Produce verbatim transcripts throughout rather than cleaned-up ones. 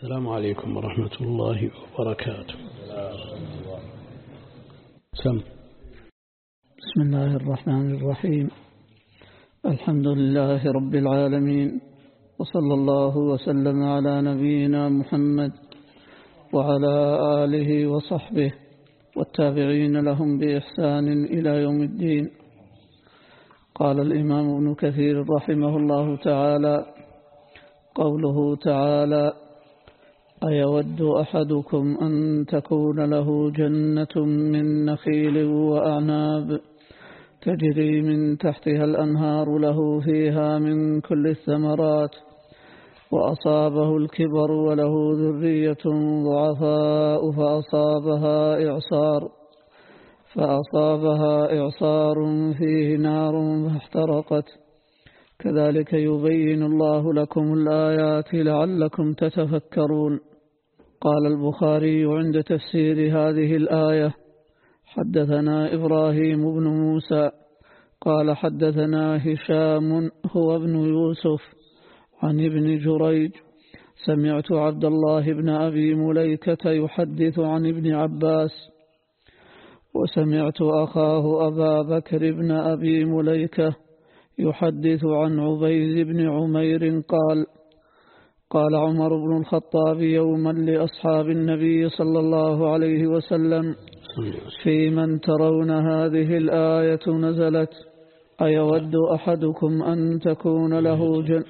السلام عليكم ورحمة الله وبركاته. سم. بسم الله الرحمن الرحيم. الحمد لله رب العالمين، وصلى الله وسلم على نبينا محمد وعلى آله وصحبه والتابعين لهم بإحسان إلى يوم الدين. قال الإمام ابن كثير رحمه الله تعالى: قوله تعالى: أيود أحدكم أن تكون له جنة من نخيل وأعناب تجري من تحتها الأنهار له فيها من كل الثمرات وأصابه الكبر وله ذرية ضعفاء فأصابها إعصار فأصابها إعصار فيه نار فاحترقت كذلك يبين الله لكم الآيات لعلكم تتفكرون. قال البخاري عند تفسير هذه الآية: حدثنا إبراهيم بن موسى قال حدثنا هشام هو ابن يوسف عن ابن جريج سمعت عبد الله بن أبي مليكة يحدث عن ابن عباس وسمعت أخاه أبا بكر بن أبي مليكة يحدث عن عبيد بن عمير قال: قال عمر بن الخطاب يوما لأصحاب النبي صلى الله عليه وسلم: في من ترون هذه الآية نزلت أيود أحدكم أن تكون له جنة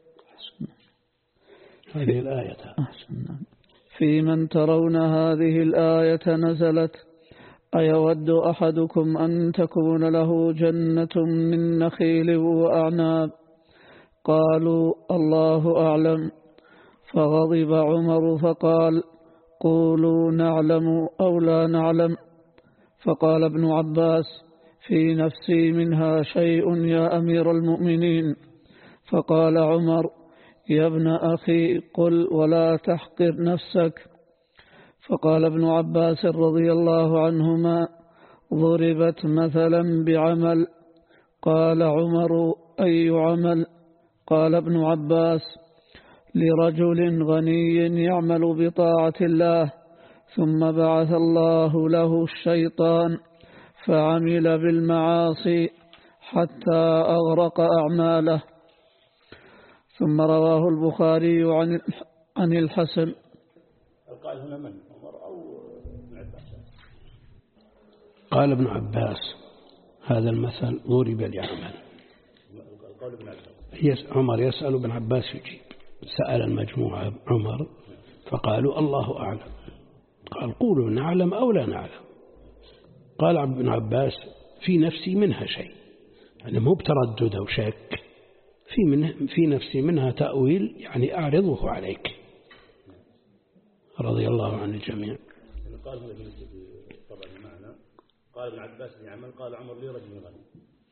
هذه الآية في من ترون هذه الآية نزلت أيود أحدكم أن تكون له جنة من نخيل وأعناب؟ قالوا: الله أعلم. فغضب عمر فقال: قولوا نعلم أو لا نعلم. فقال ابن عباس: في نفسي منها شيء يا أمير المؤمنين. فقال عمر: يا ابن أخي قل ولا تحقر نفسك. فقال ابن عباس رضي الله عنهما: ضربت مثلا بعمل. قال عمر: أي عمل؟ قال ابن عباس: لرجل غني يعمل بطاعة الله ثم بعث الله له الشيطان فعمل بالمعاصي حتى أغرق أعماله. ثم رواه البخاري عن عن الحسن. قال هنا من عمر أو ابن عباس؟ قال ابن عباس: هذا المثل ضرب لعمل. قال ابن عباس. عمر يسأل ابن عباس يجيب. سأل المجموعة عمر فقالوا: الله أعلم. قال: قولوا نعلم أو لا نعلم. قال ابن عباس: في نفسي منها شيء، يعني مو بتردد أو شك، في, منه في نفسي منها تأويل، يعني أعرضه عليك، رضي الله عن الجميع. قال هنا طبعا المعنى قال ابن عباس يعمل، قال عمر لي رجل غني.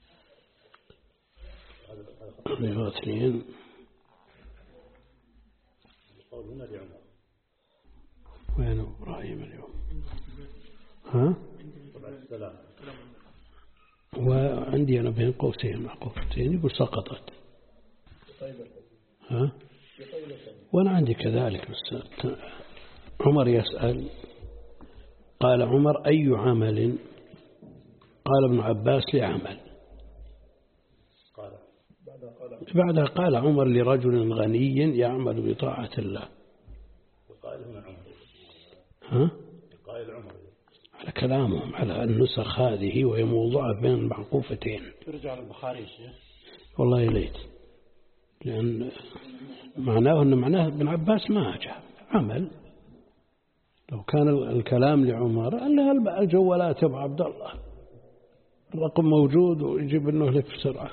هذا اثنين. قول هنا لعمر. وين إبراهيم اليوم؟ ها؟ طبعا السلام. وعندي أنا بين قوسين مع قوسين يقول سقطت. ها؟ وأنا عندي كذلك. بس عمر يسأل، قال عمر: أي عمل؟ قال ابن عباس: لعمل. بعدها قال عمر: لرجل غني يعمل بطاعة الله. وقال هنا عمر. ها؟ قال عمر على كلامهم على النسخ هذه، وهي موضوعة بين المعقوفتين. ترجع للبخاري شيخ. والله ليت، لأن معناه أن معناه ابن عباس ما جاء عمل. لو كان الكلام لعمر قال: الجوالات يا أبو عبد الله، الرقم موجود ويجيب أنه لك بسرعة.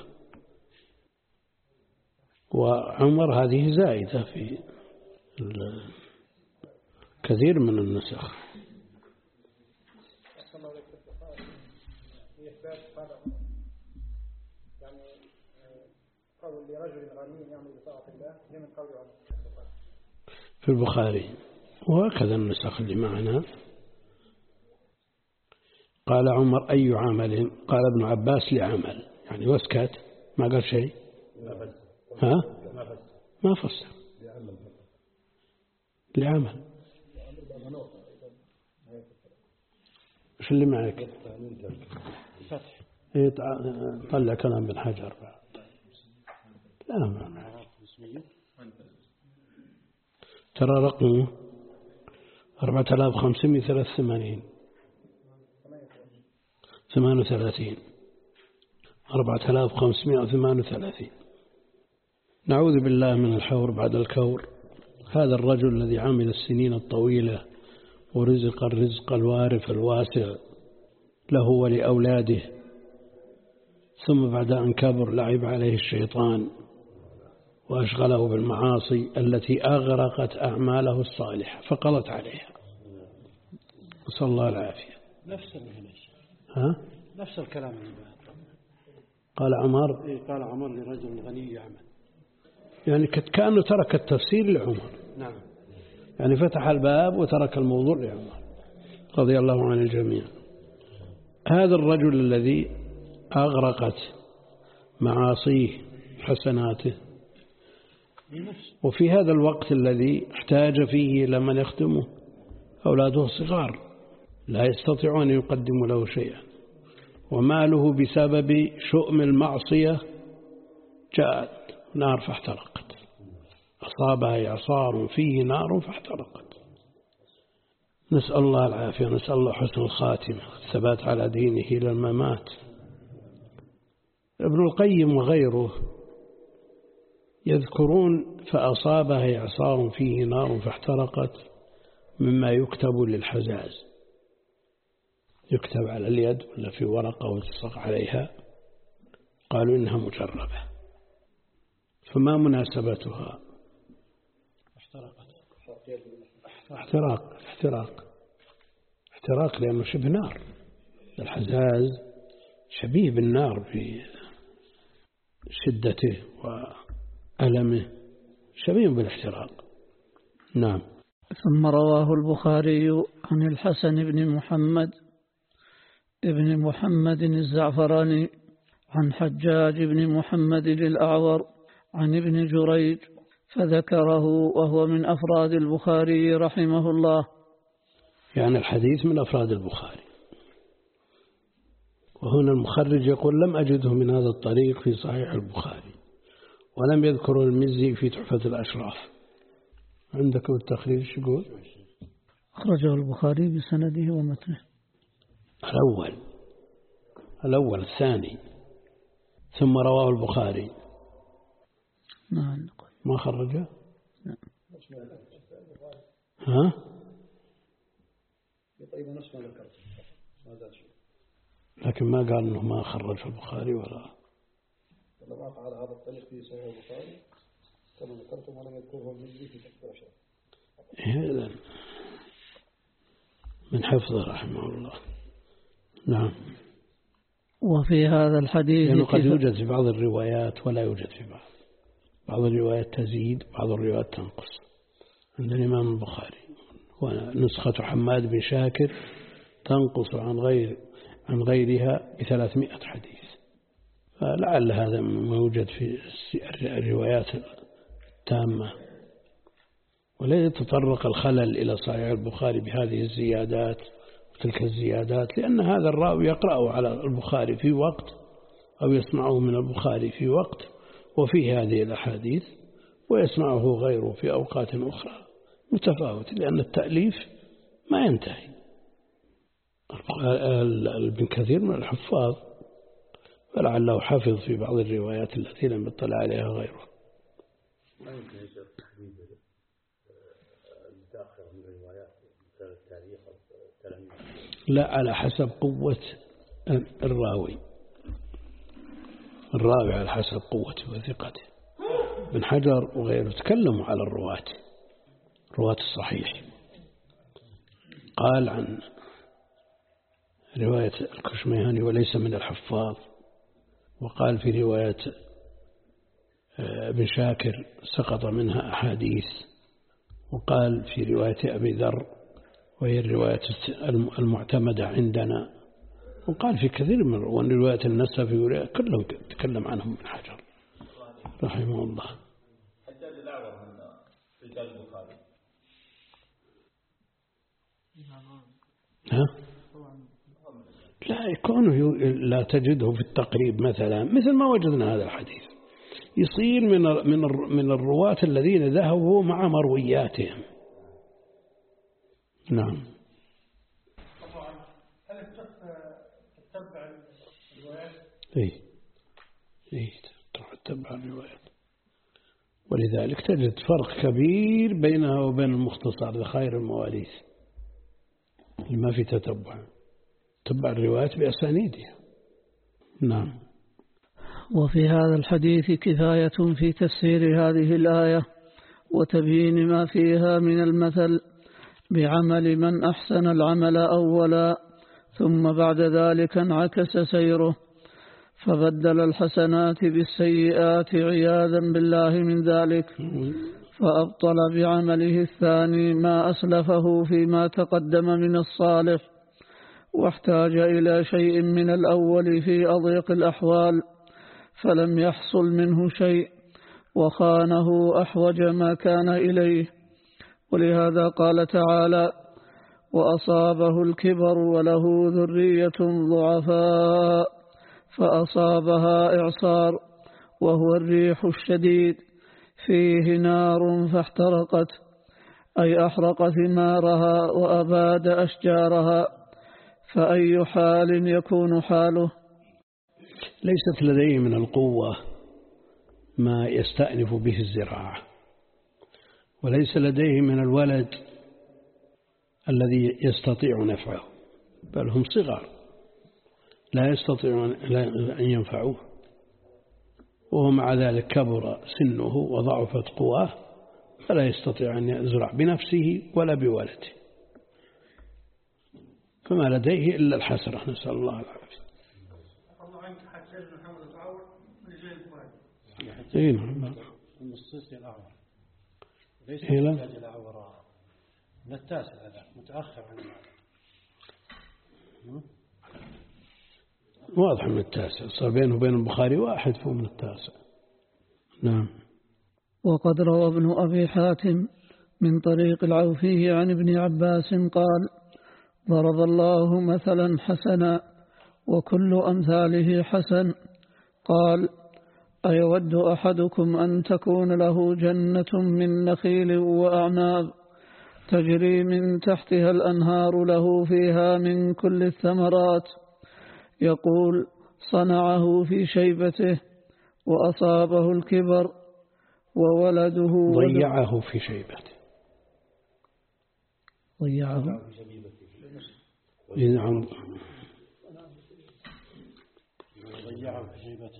وعمر هذه زائدة في كثير من النسخ. في البخاري وهكذا النسخ اللي معنا. قال عمر: أي عمل؟ قال ابن عباس: لعمل، يعني واسكت، ما قال شيء. ها؟ ما فسر. لعمل. إيش اللي معك؟ إيه طلع كلام بن حجر. لا ما معك. ترى رقمه أربعة آلاف خمسمائة وثلاثة وثمانين ثمان وثلاثين أربعة آلاف خمسمائة وثمان وثلاثين. نعوذ بالله من الحور بعد الكور. هذا الرجل الذي عمل السنين الطويلة ورزق الرزق الوارف الواسع له ولأولاده، ثم بعد أن كبر لعب عليه الشيطان وأشغله بالمعاصي التي أغرقت أعماله الصالحة فقضت عليها، نسأل الله العافية. نفس المهنة ها؟ نفس الكلام. قال عمر إيه قال عمر لرجل غني يعمل، يعني كأنه ترك التفسير لعمر. نعم. يعني فتح الباب وترك الموضوع لعمر رضي الله عن الجميع. هذا الرجل الذي أغرقت معاصيه حسناته، وفي هذا الوقت الذي احتاج فيه إلى من يخدمه أولاده صغار لا يستطيعون أن يقدموا له شيئا، وماله بسبب شؤم المعصية جاءت نار فاحترقت، أصابها إعصار فيه نار فاحترقت. نسأل الله العافية، نسأل الله حسن الخاتمة، الثبات على دينه إلى الممات. ابن القيم وغيره يذكرون فأصابها إعصار فيه نار فاحترقت مما يكتب للحزاز، يكتب على اليد ولا في ورقة ويلصق عليها، قالوا إنها مجربة. فما مناسبتها؟ احترقت. احتراق احتراق احتراق لأنه شبه نار. الحزاز شبيه بالنار في شدته وألمه، شبيه بالاحتراق. نعم. ثم رواه البخاري عن الحسن بن محمد ابن محمد الزعفراني عن حجاج بن محمد الأعور عن ابن جريج فذكره، وهو من أفراد البخاري رحمه الله. يعني الحديث من أفراد البخاري. وهنا المخرج يقول لم أجده من هذا الطريق في صحيح البخاري، ولم يذكر المزي في تحفة الأشراف. عندكم التخريج يقول أخرجه البخاري بسنده ومتنه. الأول الأول الثاني ثم رواه البخاري. نعم. ما خرجه؟ نعم. ها؟ لكن ما قال إنه ما خرج في البخاري ولا ما فعل هذا الطريق في صحيح البخاري كما ذكرتم، ولم يذكره المزي في تحفة الأشراف. إذن من حفظه رحمه الله. نعم. وفي هذا الحديث لأنه قد يوجد في بعض الروايات ولا يوجد في بعض بعض الروايات تزيد، بعض الروايات تنقص. عند الإمام البخاري ونسخة حماد بن شاكر تنقص عن غير عن غيرها بثلاثمائة حديث، فلعل هذا ما يوجد في الروايات التامة. ولا يتطرق الخلل إلى صحيح البخاري بهذه الزيادات وتلك الزيادات، لأن هذا الراوي يقرأه على البخاري في وقت أو يسمعه من البخاري في وقت وفيه هذه الأحاديث، ويسمعه غيره في أوقات أخرى متفاوت، لأن التأليف ما ينتهي. ابن كثير من الحفاظ فلعله حفظ في بعض الروايات التي لم يطلع عليها غيره. ما يمكن يصير تحديد المتأخر من الروايات مثل التاريخ أو التلاميذ؟ لا، على حسب قوة الراوي الراوي على حسب قوته وثقته. ابن حجر وغيره تكلموا على الرواة رواة الصحيح. قال عن رواية الكشميهاني وليس من الحفاظ، وقال في رواية ابن شاكر سقط منها أحاديث، وقال في رواية أبي ذر وهي الرواية المعتمدة عندنا، وقال في كثير من رواية النسفي كلهم تكلم عنهم ابن حجر رحمه الله. حجاج الأعور من رجال البخاري. ها؟ لا يكون لا تجده في التقريب مثلا مثل ما وجدنا هذا الحديث يصير من من من الرواة الذين ذهبوا مع مروياتهم. نعم. طبعا هل تتبع الروايات؟ إيه إيه تتبع الروايات، ولذلك تجد فرق كبير بينها وبين المختصر لخير المواليث لما في تتبع تتبع الروايات بأسانيدها. نعم. وفي هذا الحديث كفاية في تفسير هذه الآية وتبيين ما فيها من المثل بعمل من أحسن العمل أولا ثم بعد ذلك انعكس سيره فبدل الحسنات بالسيئات عياذا بالله من ذلك، فأبطل بعمله الثاني ما أسلفه فيما تقدم من الصالح، واحتاج إلى شيء من الأول في أضيق الأحوال فلم يحصل منه شيء وخانه أحوج ما كان إليه. ولهذا قال تعالى: وأصابه الكبر وله ذرية ضعفاء فأصابها إعصار وهو الريح الشديد فيه نار فاحترقت، أي أحرق ثمارها وأباد أشجارها، فأي حال يكون حاله؟ ليست لديه من القوة ما يستأنف به الزراعة، وليس لديه من الولد الذي يستطيع نفعه، بل هم صغار لا يستطيعون أن ينفعوه، وهو مع ذلك كبر سنه وضعفت قواه فلا يستطيع أن يزرع بنفسه ولا بولده، فما لديه إلا الحسرة، نسأل الله العافية. الله عنك حتى محمد الأعور ورجال البخاري. إيه نعم. النصوصي الأعور ليس إيه لا. محتاج الأعور من التاسع هذا متأخر عن واضح من التاسع، صار بينه وبين البخاري واحد فهو من التاسع. نعم. وقد روى ابن أبي حاتم من طريق العوفي عن ابن عباس قال: ضرب الله مثلا حسنا وكل أمثاله حسن. قال: أيود أحدكم أن تكون له جنة من نخيل وأعناب تجري من تحتها الأنهار له فيها من كل الثمرات، يقول: صنعه في شيبته وأصابه الكبر وولده ضيعه في شيبته ضيعه نعم ضيعه في شيبته.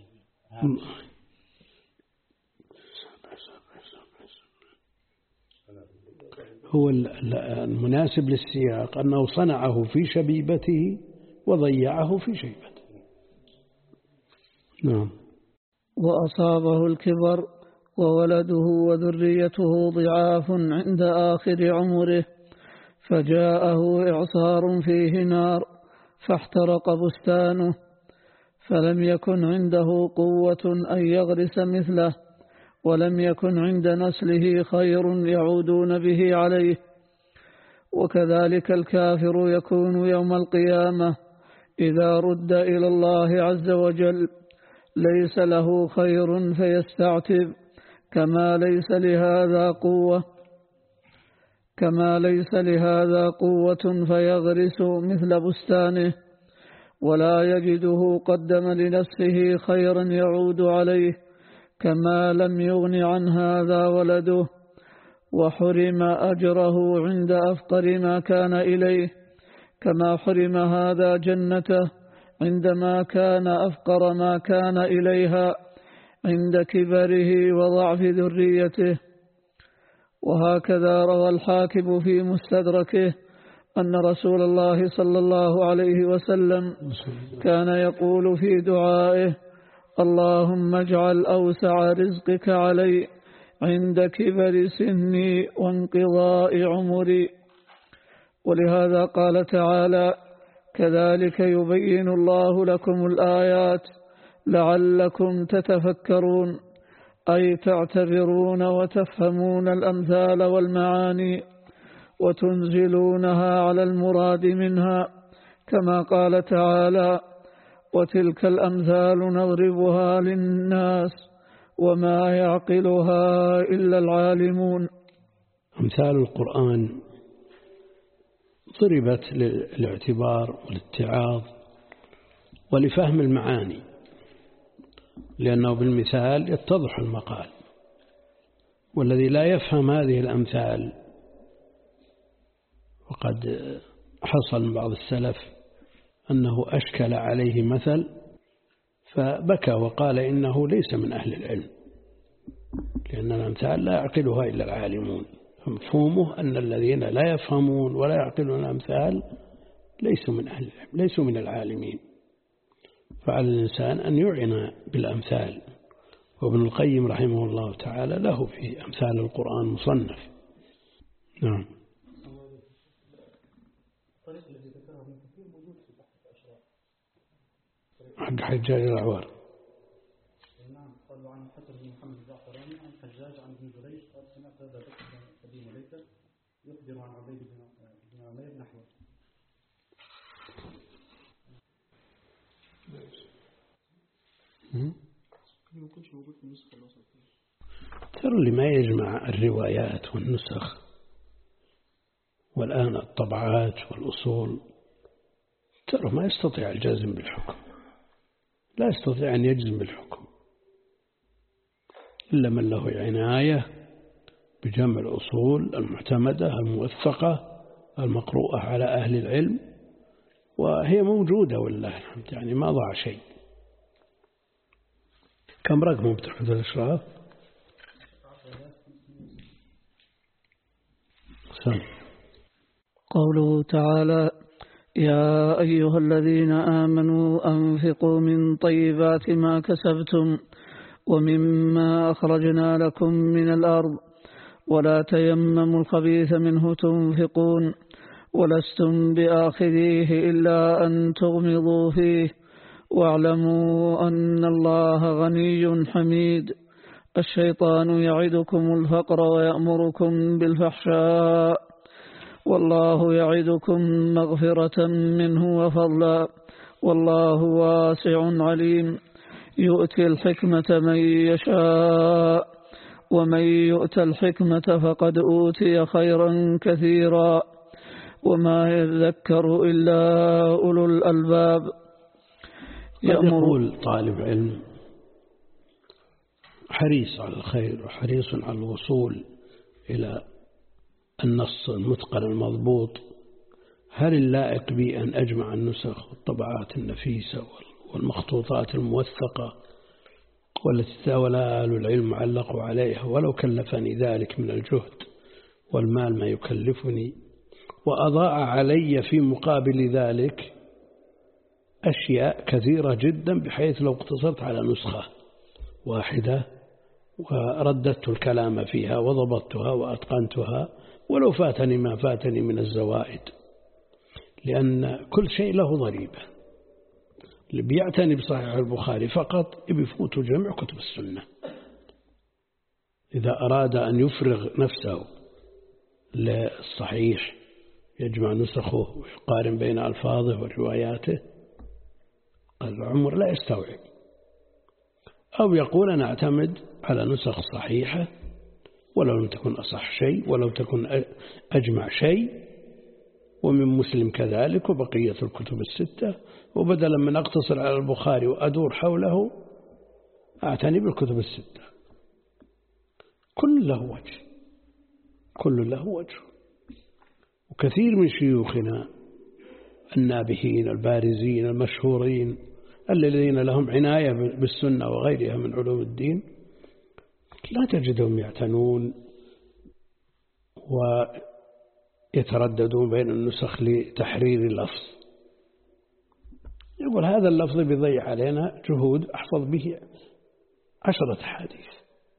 هو المناسب للسياق أنه صنعه في شبيبته وضيعه في شيبته. نعم. وأصابه الكبر وولده وذريته ضعاف عند آخر عمره، فجاءه إعصار فيه نار فاحترق بستانه، فلم يكن عنده قوة أن يغرس مثله، ولم يكن عند نسله خير يعودون به عليه. وكذلك الكافر يكون يوم القيامة إذا رد إلى الله عز وجل ليس له خير فيستعتب، كما ليس لهذا قوة كما ليس لهذا قوة فيغرس مثل بستانه، ولا يجده قدم لنفسه خيرا يعود عليه، كما لم يغن عن هذا ولده، وحرم أجره عند أفقر ما كان إليه، كما حرم هذا جنته عندما كان أفقر ما كان إليها عند كبره وضعف ذريته. وهكذا روى الحاكم في مستدركه أن رسول الله صلى الله عليه وسلم كان يقول في دعائه: اللهم اجعل أوسع رزقك علي عند كبر سني وانقضاء عمري. ولهذا قال تعالى: كذلك يبين الله لكم الآيات لعلكم تتفكرون، أي تعتبرون وتفهمون الأمثال والمعاني وتنزلونها على المراد منها، كما قال تعالى: وتلك الأمثال نضربها للناس وما يعقلها إلا العالمون. أمثال القرآن ضربت للاعتبار والاتعاظ ولفهم المعاني، لأنه بالمثال يتضح المقال، والذي لا يفهم هذه الأمثال، وقد حصل من بعض السلف أنه أشكل عليه مثل فبكى وقال إنه ليس من أهل العلم، لأن الأمثال لا يعقلها إلا العالمون. مفهومه أن الذين لا يفهمون ولا يعقلون الأمثال ليسوا من أهل العلم، ليسوا من العالمين. فعلى الإنسان أن يعنى بالأمثال، وابن القيم رحمه الله تعالى له في أمثال القرآن مصنف. نعم. حق حجاج الأعوار. نعم. قالوا عن حسن بن محمد الزعفراني عن حجاج عن ابن جريج قال سمعت هذا بكر أبي مليكة يخبر عن عبيد بن عمير نحوه. ترى اللي ما يجمع الروايات والنسخ والآن الطبعات والأصول ترى ما يستطيع الجازم بالحكم، لا يستطيع أن يجزم بالحكم إلا من له عناية بجمع الأصول المعتمدة الموثقة المقروءة على أهل العلم، وهي موجودة والله الحمد، يعني ما ضاع شيء. كم رقم بتحفظ الإشراف؟ سم. قوله تعالى: يا أيها الذين آمنوا أنفقوا من طيبات ما كسبتم ومما أخرجنا لكم من الأرض ولا تيمموا الخبيث منه تنفقون ولستم بآخذيه إلا أن تغمضوا فيه واعلموا أن الله غني حميد. الشيطان يعدكم الفقر ويأمركم بالفحشاء والله يعدكم مغفرة منه وفضلا والله واسع عليم. يؤتي الحكمة من يشاء ومن يؤت الحكمة فقد أوتي خيرا كثيرا وما يذكر إلا أولو الألباب. يقول طالب علم حريص على الخير وحريص على الوصول إلى النص المتقن المضبوط: هل اللائق بي أن أجمع النسخ والطبعات النفيسة والمخطوطات الموثقة والتي تاول أهل العلم علقوا عليها ولو كلفني ذلك من الجهد والمال ما يكلفني، وأضاع علي في مقابل ذلك أشياء كثيرة جدا بحيث لو اقتصرت على نسخة واحدة ورددت الكلام فيها وضبطتها وأتقنتها ولو فاتني ما فاتني من الزوائد، لأن كل شيء له ضريبة. اللي بيعتني بصحيح البخاري فقط بيفوت جميع كتب السنة. إذا أراد أن يفرغ نفسه للصحيح يجمع نسخه ويقارن بين ألفاظه ورواياته، العمر لا يستوعب. أو يقول أنا أعتمد على نسخ صحيحة ولو لم تكن أصح شيء ولو تكن أجمع شيء، ومن مسلم كذلك وبقية الكتب الستة، وبدلا من أقتصر على البخاري وأدور حوله أعتني بالكتب الستة. كل له وجه، كل له وجه. وكثير من شيوخنا النابهين البارزين المشهورين الذين لهم عناية بالسنة وغيرها من علوم الدين لا تجدهم يعتنون ويترددون بين النسخ لتحرير اللفظ. يقول هذا اللفظ بيضيع علينا جهود أحفظ به عشرة حديث،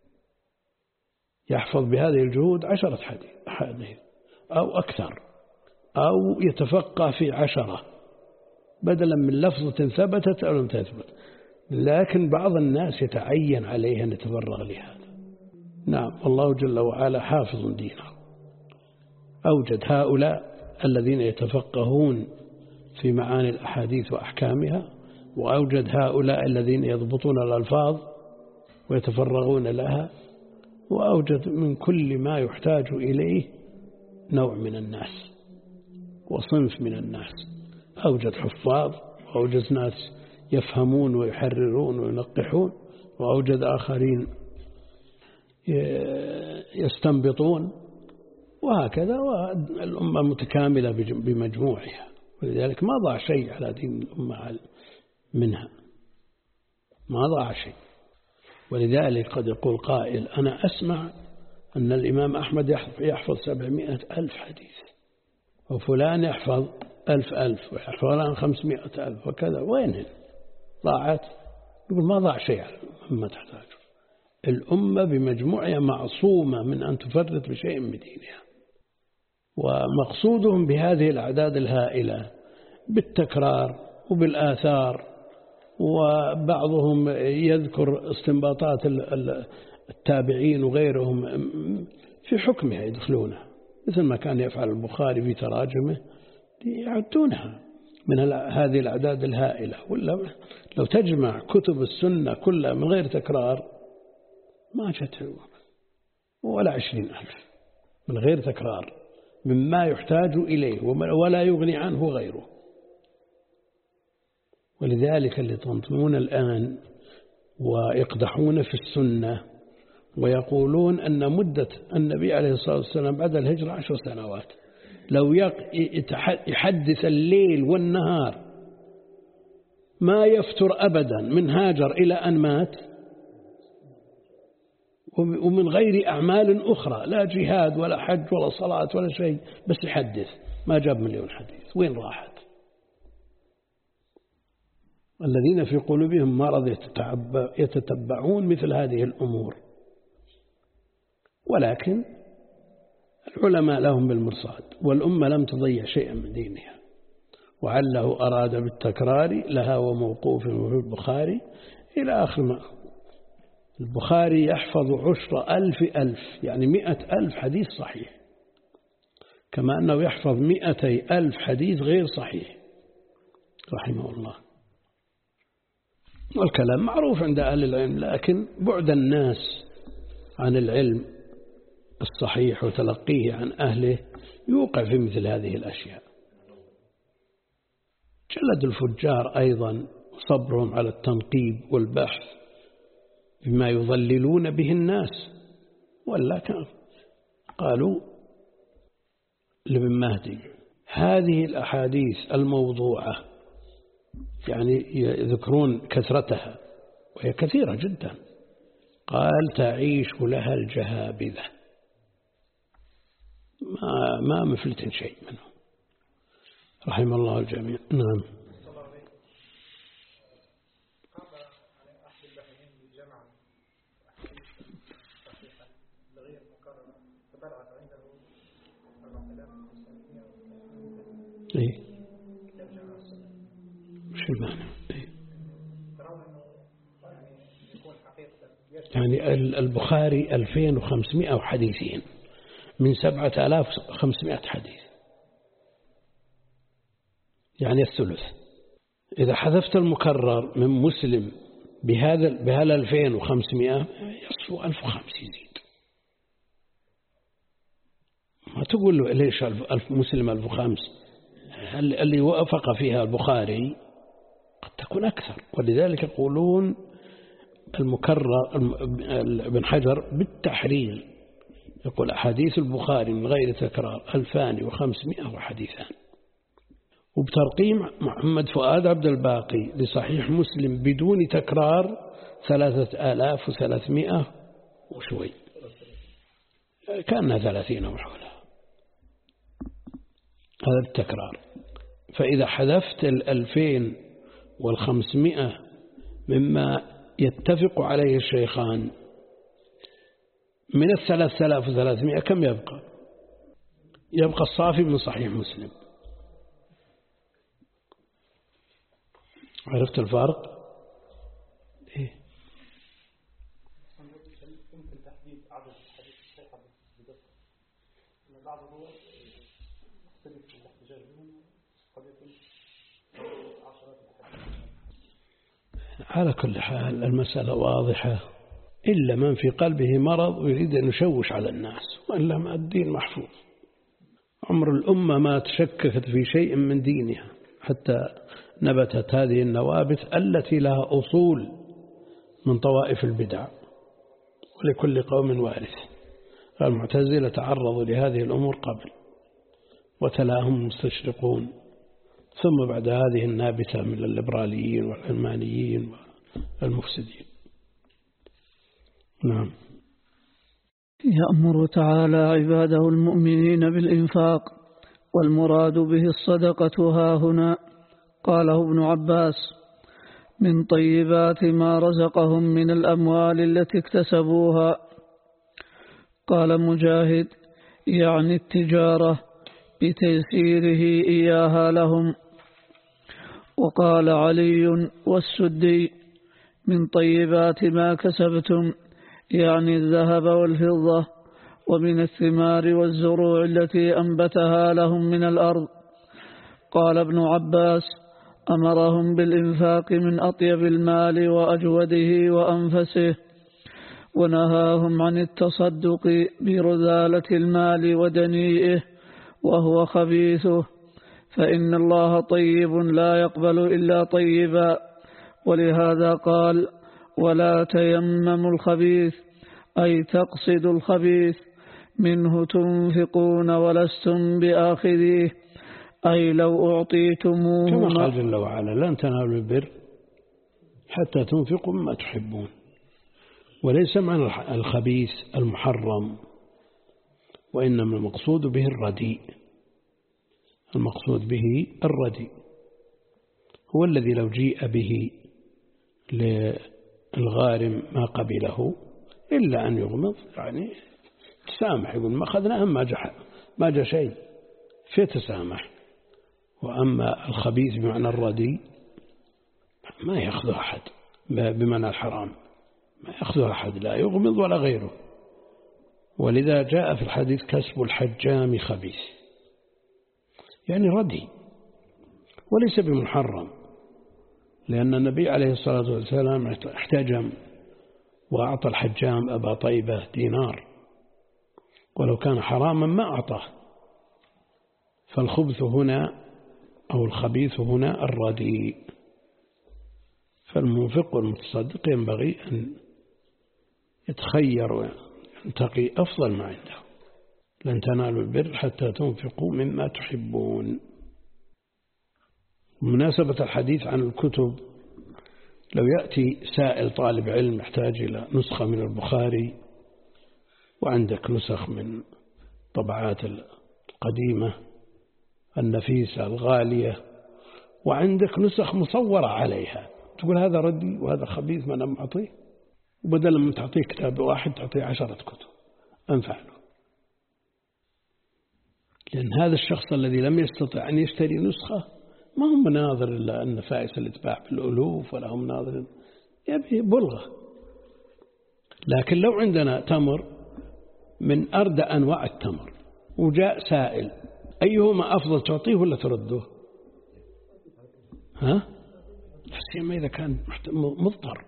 يحفظ بهذه الجهود عشرة حديث أو أكثر، أو يتفقه في عشرة بدلا من لفظة ثبتت أو لم تثبت. لكن بعض الناس يتعين عليه أن يتفرغ لهذا. نعم، والله جل وعلا حافظ دينه. أوجد هؤلاء الذين يتفقهون في معاني الأحاديث وأحكامها، وأوجد هؤلاء الذين يضبطون الألفاظ ويتفرغون لها، وأوجد من كل ما يحتاج إليه نوع من الناس وصنف من الناس. أوجد حفاظ، وأوجد ناس يفهمون ويحررون وينقحون، وأوجد آخرين يستنبطون، وهكذا. والأمة متكاملة بمجموعها، ولذلك ما ضاع شيء على دين الأمة منها، ما ضاع شيء. ولذلك قد يقول قائل: أنا أسمع أن الإمام أحمد يحفظ سبعمائة ألف حديث، وفلان يحفظ ألف ألف، وفلان خمسمائة ألف، وكذا. وين ضاعت؟ يقول ما ضاع شيء على الأمة تحتاجه. الأمة بمجموعها معصومة من أن تفرط بشيء من دينها، ومقصودهم بهذه الأعداد الهائلة بالتكرار وبالآثار. وبعضهم يذكر استنباطات التابعين وغيرهم في حكمها يدخلونها، مثل ما كان يفعل البخاري في تراجمه، يعدونها من هذه الأعداد الهائلة. ولا لو تجمع كتب السنة كلها من غير تكرار ما جت ولا عشرين ألف من غير تكرار، مما يحتاج إليه ولا يغني عنه غيره. ولذلك اللي تنظمون الآن ويقدحون في السنة ويقولون أن مدة النبي عليه الصلاة والسلام بعد الهجرة عشر سنوات، لو يحدث الليل والنهار ما يفتر أبدا من هاجر إلى أن مات، ومن غير أعمال أخرى، لا جهاد ولا حج ولا صلاة ولا شيء، بس يحدث، ما جاب مليون حديث، وين راحت؟ الذين في قلوبهم مرض يتتبعون مثل هذه الأمور. ولكن العلماء لهم بالمرصاد، والأمة لم تضيع شيئا من دينها، وعله أراد بالتكرار لها وموقوف في البخاري إلى آخر ما. البخاري يحفظ عشر ألف ألف، يعني مئة ألف حديث صحيح، كما أنه يحفظ مئتي ألف حديث غير صحيح رحمه الله. والكلام معروف عند أهل العلم، لكن بعد الناس عن العلم الصحيح وتلقيه عن أهله يوقع في مثل هذه الأشياء. جلد الفجار أيضا صبرهم على التنقيب والبحث بما يضللون به الناس. ولا كان قالوا لابن مهدي: هذه الأحاديث الموضوعة، يعني يذكرون كثرتها وهي كثيرة جدا، قال: تعيش لها الجهابذة، ما, ما مفلت شيء منه، رحم الله الجميع. نعم. إيه؟ مش المعنى؟ إيه؟ يعني البخاري ألفين وخمسمائة حديثين من سبعة آلاف وخمسمائة حديث، يعني الثلث. إذا حذفت المكرر من مسلم بهذا بهذا ألفين وخمسمائة يصفو ألف وخمسين يزيد. ما تقول له ليش ألف مسلم ألف وخمس؟ اللي وافق فيها البخاري قد تكون أكثر. ولذلك يقولون المكرر ابن حجر بالتحرير، يقول: أحاديث البخاري من غير تكرار ألفان وخمسمائة وحديثان. وبترقيم محمد فؤاد عبد الباقي لصحيح مسلم بدون تكرار ثلاثة آلاف وثلاثمائة وشوي، كأنها ثلاثين وحولها، هذا التكرار. فإذا حذفت الألفين والخمسمائة مما يتفق عليه الشيخان من الثلاثة آلاف وثلاثمائة، كم يبقى؟ يبقى الصافي من صحيح مسلم. عرفت الفرق؟ إيه؟ يمكن تحديد عدد الحديث الصحيحة بدقة، بعض الدول تختلف في الاحتجاج بهم قد يكون عشرات الأحاديث. على كل حال المسألة واضحة، إلا من في قلبه مرض ويريد أن يشوش على الناس، وإلا ما الدين محفوظ. عمر الأمة ما تشككت في شيء من دينها حتى نبتت هذه النوابت التي لها أصول من طوائف البدع، ولكل قوم وارث. المعتزلة تعرضوا لهذه الأمور قبل وتلاهم المستشرقون، ثم بعد هذه النابتة من الليبراليين والعلمانيين والمفسدين. نعم. يأمر تعالى عباده المؤمنين بالإنفاق، والمراد به الصدقة هاهنا. قاله ابن عباس: من طيبات ما رزقهم من الأموال التي اكتسبوها. قال مجاهد: يعني التجارة بتيسيره إياها لهم. وقال علي والسدي: من طيبات ما كسبتم، يعني الذهب والفضة، ومن الثمار والزروع التي أنبتها لهم من الأرض. قال ابن عباس: أمرهم بالإنفاق من أطيب المال وأجوده وأنفسه، ونهاهم عن التصدق برذالة المال ودنيئه وهو خبيثه، فإن الله طيب لا يقبل إلا طيبا. ولهذا قال: ولا تيمموا الخبيث، أي تقصد الخبيث، منه تنفقون ولستم بآخذيه، أي لو أعطيتموه. كما قال جل وعلا: لن تنالوا البر حتى تنفقوا مما تحبون. وليس معنى الخبيث المحرم، وإنما المقصود به الرديء. المقصود به الرديء هو الذي لو جيء به للغارم ما قبله إلا أن يغمض، يعني تسامح، يقول ما أخذناه ما جاء ما جاء شيء، في تسامح. وأما الخبيث بمعنى الرديء ما يأخذ أحد، بمعنى الحرام ما يأخذ أحد، لا يغمض ولا غيره. ولذا جاء في الحديث: كسب الحجام خبيث، يعني ردي وليس بمحرم، لأن النبي عليه الصلاة والسلام احتجم وأعطى الحجام أبا طيبة دينار، ولو كان حراما ما أعطاه. فالخبث هنا أو الخبيث هنا الرديء. فالمنفق والمتصدق ينبغي أن يتخير وينتقي أفضل ما عنده. لن تنالوا البر حتى تنفقوا مما تحبون. مناسبة الحديث عن الكتب، لو يأتي سائل طالب علم يحتاج إلى نسخة من البخاري، وعندك نسخ من طبعات القديمة النفيسة الغالية، وعندك نسخ مصورة عليها، تقول هذا ردي وهذا خبيث ما أنا أعطيه، وبدل من تعطيه كتاب واحد تعطيه عشرة كتب أنفع له. لأن هذا الشخص الذي لم يستطع أن يشتري نسخة ما هم مناظر إلا أن فائس اللي تباع بالألوف، ولا هم ناظر يبي بلغة. لكن لو عندنا تمر من أردى أنواع التمر وجاء سائل، أيهما أفضل، تعطيه ولا ترده؟ ها؟ لا سيما إذا كان مضطر.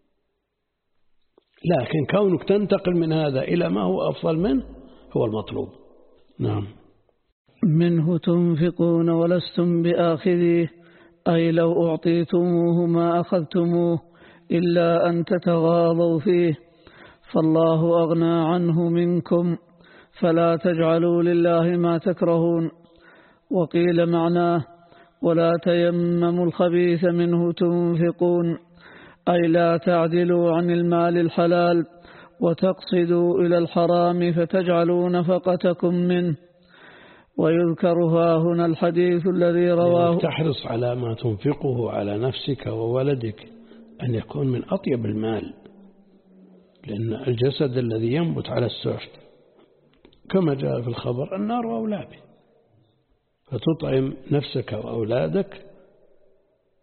لكن كونك تنتقل من هذا إلى ما هو أفضل منه هو المطلوب. نعم. منه تنفقون ولستم بآخذيه، أي لو أعطيتموه ما أخذتموه إلا أن تتغاضوا فيه، فالله أغنى عنه منكم، فلا تجعلوا لله ما تكرهون. وقيل معناه: ولا تيمموا الخبيث منه تنفقون، أي لا تعدلوا عن المال الحلال وتقصدوا إلى الحرام فتجعلوا نفقتكم منه. ويذكرها هنا الحديث الذي رواه: تحرص على ما تنفقه على نفسك وولدك أن يكون من أطيب المال، لأن الجسد الذي ينبت على السحت كما جاء في الخبر النار أولى به، فتطعم نفسك وأولادك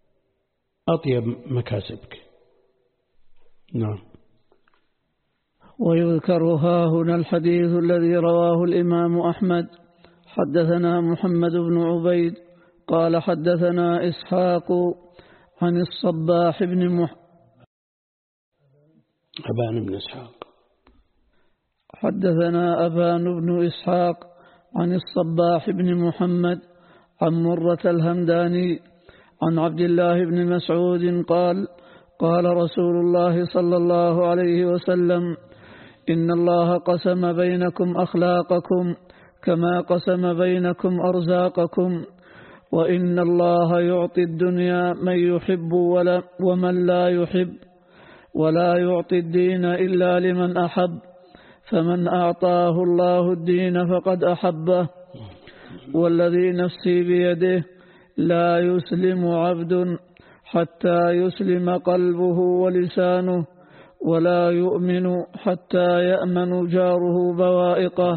أطيب مكاسبك. نعم. ويذكر ها هنا الحديث الذي رواه الإمام أحمد. حدثنا محمد بن عبيد قال حدثنا إسحاق عن الصباح بن مح... أبان بن إسحاق حدثنا أبان بن إسحاق عن الصباح بن محمد عن مرة الهمداني عن عبد الله بن مسعود قال قال رسول الله صلى الله عليه وسلم إن الله قسم بينكم أخلاقكم كما قسم بينكم أرزاقكم وإن الله يعطي الدنيا من يحب ولا ومن لا يحب ولا يعطي الدين إلا لمن أحب فمن أعطاه الله الدين فقد أحبه والذي نفسي بيده لا يسلم عبد حتى يسلم قلبه ولسانه ولا يؤمن حتى يأمن جاره بوائقه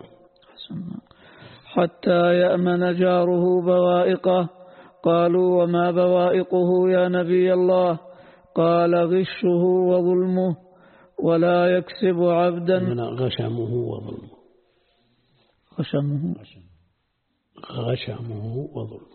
حتى يأمن جاره بوائقه. قالوا وما بوائقه يا نبي الله؟ قال غشه وظلمه ولا يكسب عبدا غشمه وظلمه غشمه غشمه وظلمه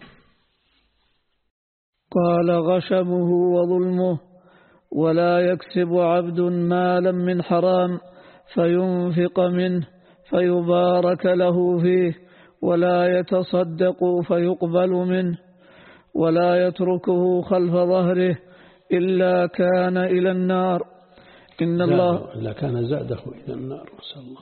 قال غشمه وظلمه ولا يكسب عبد مالا من حرام فينفق منه فيبارك له فيه ولا يتصدق فيقبل منه ولا يتركه خلف ظهره إلا كان إلى النار. إن الله إلا كان زاده إلى النار نسأل الله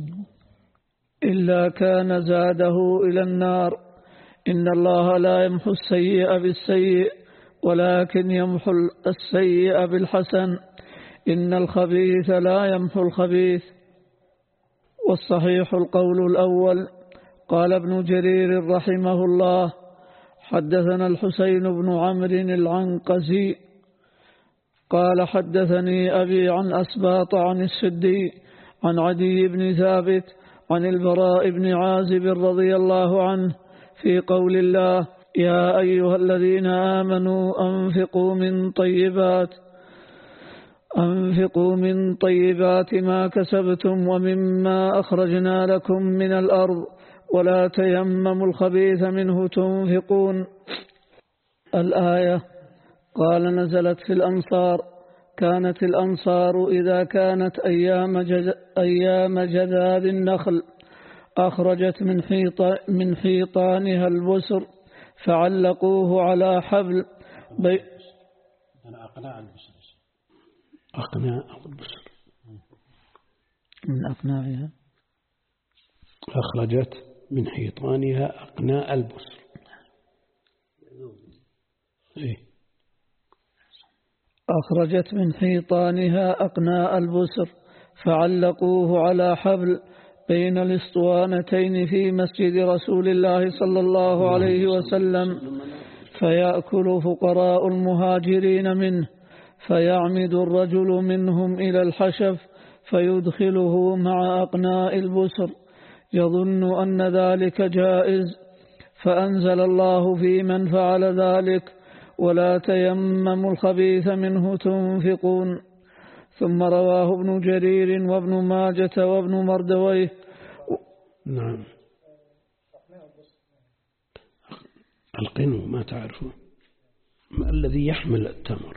إلا كان زاده إلى النار. إن الله لا يمحو السيئ بالسيئ ولكن يمحو السيئ بالحسن. إن الخبيث لا يمحو الخبيث. والصحيح القول الأول. قال ابن جرير رحمه الله حدثنا الحسين بن عمرو العنقزي قال حدثني أبي عن أسباط عن السدي عن عدي بن ثابت عن البراء بن عازب رضي الله عنه في قول الله يا أيها الذين آمنوا أنفقوا من طيبات أنفقوا من طيبات ما كسبتم ومما أخرجنا لكم من الأرض ولا تيمموا الخبيث منه تنفقون. الآية. قال نزلت في الأنصار. كانت الأنصار إذا كانت أيام, جد أيام جذاذ النخل أخرجت من, حيط من حيطانها البسر فعلقوه على حبل بي أنا أقناع البسر أقناع البسر من أقناعها أخرجت من حيطانها أقناء البسر. إيه؟ أخرجت من حيطانها أقناء البسر فعلقوه على حبل بين الاسطوانتين في مسجد رسول الله صلى الله عليه وسلم فيأكل فقراء المهاجرين منه فيعمد الرجل منهم إلى الحشف فيدخله مع أقناء البسر يظن أن ذلك جائز فأنزل الله في من فعل ذلك ولا تيمموا الخبيث منه تنفقون. ثم رواه ابن جرير وابن ماجة وابن مردويه. نعم. القنو ما تعرفه ما الذي يحمل التمر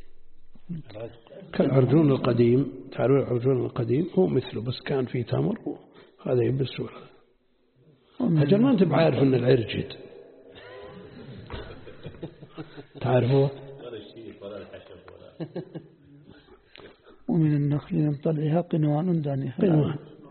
كالعرجون القديم. تعرفون العرجون القديم هو مثله بس كان فيه تمر هذا يبس ولا هجر ما انت بعارف ان العرجد تعرفوه. ومن النخل ينطلعها قنوان دانها. قنوان.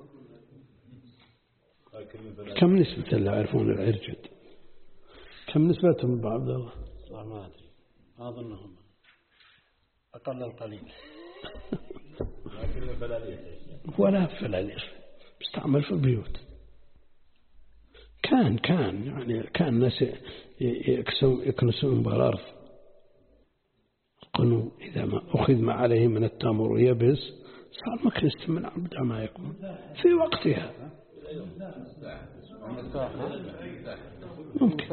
كم نسبة اللي يعرفون العرجد؟ كم نسبتهم بعض الله؟ ما أدري أظنهم أقل القليل. ولا فلاليس بيستعمل في البيوت. كان كان يعني كان الناس يكنسون بالأرض. قنو إذا ما أخذ ما عليه من التمر ويبس صار مكنست من عبد ما يكون في وقتها. ممكن.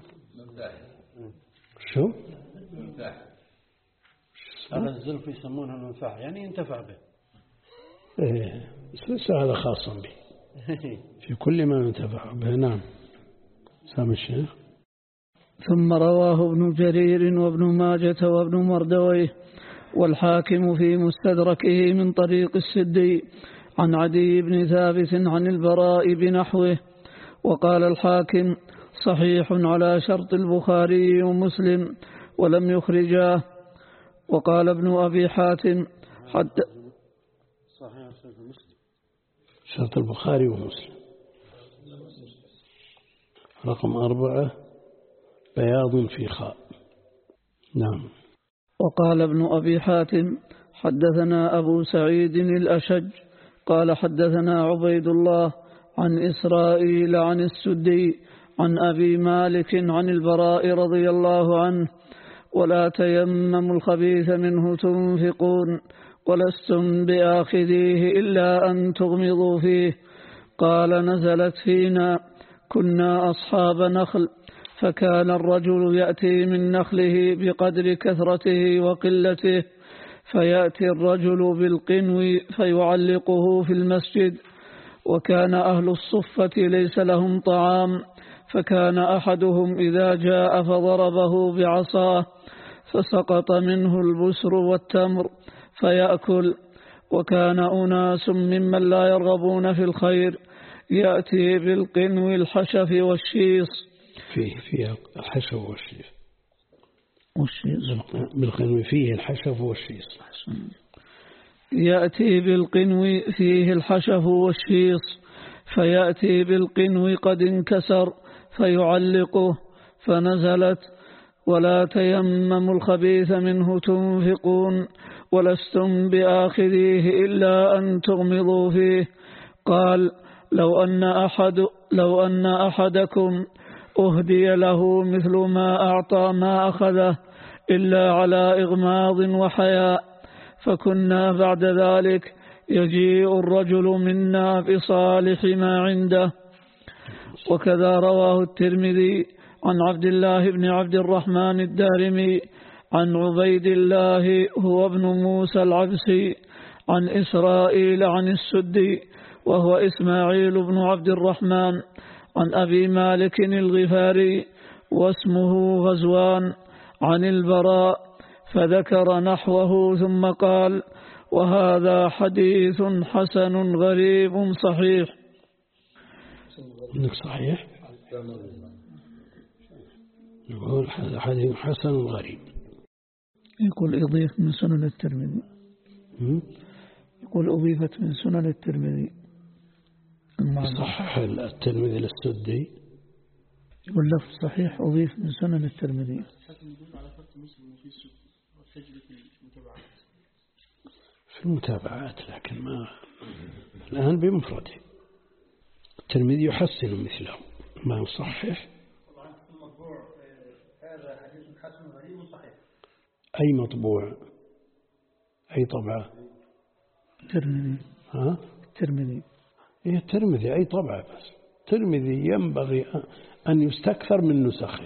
شو؟ هذا الزلف يسمونه المنفعة يعني ينتفع به. إيه ليس هذا خاصا به في كل ما ينتفع به. نعم. سامي الشيخ. ثم رواه ابن جرير وابن ماجة وابن مردويه والحاكم في مستدركه من طريق السدي عن عدي بن ثابت عن البراء بنحوه. وقال الحاكم صحيح على شرط البخاري ومسلم ولم يخرجاه. وقال ابن أبي حاتم حتى صحيح شرط مسلم شرط البخاري ومسلم. رقم أربعة بياض في خاء. نعم. وقال ابن أبي حاتم حدثنا أبو سعيد الأشج قال حدثنا عبيد الله عن إسرائيل عن السدي عن أبي مالك عن البراء رضي الله عنه ولا تيمموا الخبيث منه تنفقون ولستم بآخذيه إلا أن تغمضوا فيه. قال نزلت فينا كنا أصحاب نخل فكان الرجل يأتي من نخله بقدر كثرته وقلته فيأتي الرجل بالقنو فيعلقه في المسجد. وكان أهل الصفة ليس لهم طعام فكان أحدهم إذا جاء فضربه بعصاه فسقط منه البسر والتمر فيأكل. وكان أناس ممن لا يرغبون في الخير يأتي بالقنو الحشف والشيص فيه فيه الحشف والشيص والشيص بالقنو فيه الحشف والشيص يأتي بالقنو فيه الحشف والشيص فيأتي بالقنو قد انكسر فيعلقه. فنزلت ولا تيمموا الخبيث منه تنفقون ولستم بآخذيه إلا أن تغمضوا فيه. قال لو أن أحد لو أن أحدكم أهدي له مثل ما أعطى ما أخذه إلا على إغماض وحياء. فكنا بعد ذلك يجيء الرجل منا بصالح ما عنده. وكذا رواه الترمذي عن عبد الله بن عبد الرحمن الدارمي عن عبيد الله هو ابن موسى العبسي عن إسرائيل عن السدي وهو إسماعيل بن عبد الرحمن عن أبي مالك الغفاري واسمه غزوان عن البراء فذكر نحوه ثم قال وهذا حديث حسن غريب صحيح. إنك صحيح يقول هذا حديث حسن غريب. يقول أضيف من سنن الترمذي يقول أضيفت من سنن الترمذي صحح الترمذي للسدي يقول لفظ صحيح أضيف من سنن الترمذي. في المتابعات لكن ما الآن بمفرده. الترمذي يحسن مثله ما يصحح. طبعا في المطبوع هذا حديث حسن غريب صحيح. أي مطبوع أي طبعة؟ الترمذي. ها؟ الترمذي. إيه الترمذي أي طبعة بس. الترمذي ينبغي أن يستكثر من نسخه.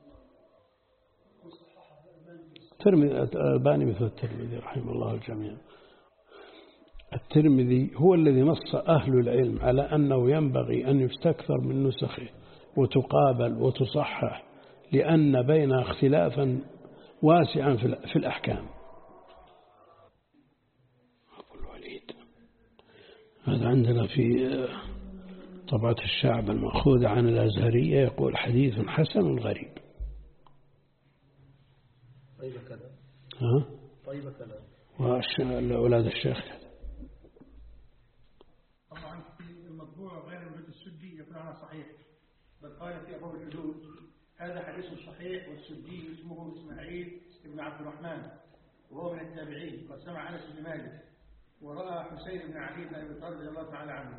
الترمذي الألباني مثل الترمذي رحمه الله الجميع. الترمذي هو الذي نص أهل العلم على أنه ينبغي أن يستكثر من نسخه وتقابل وتصحح لأن بين اختلافا واسعا في الأحكام. أبو الوليد هذا عندنا في طبعة الشعب المأخوذة عن الأزهرية يقول حديث حسن غريب. طيب كذا ها؟ طيب كذا وأولاد الشيخ طبعا في المطبوع غير موجود السدي يكون عنه صحيح بل قال في أبواب الحدود هذا حديث صحيح والسدي اسمه إسماعيل بن عبد الرحمن وهو من التابعين قد سمع أنس بن مالك ورأى حسين بن علي بن أبي طالب رضي الله تعالى عنه.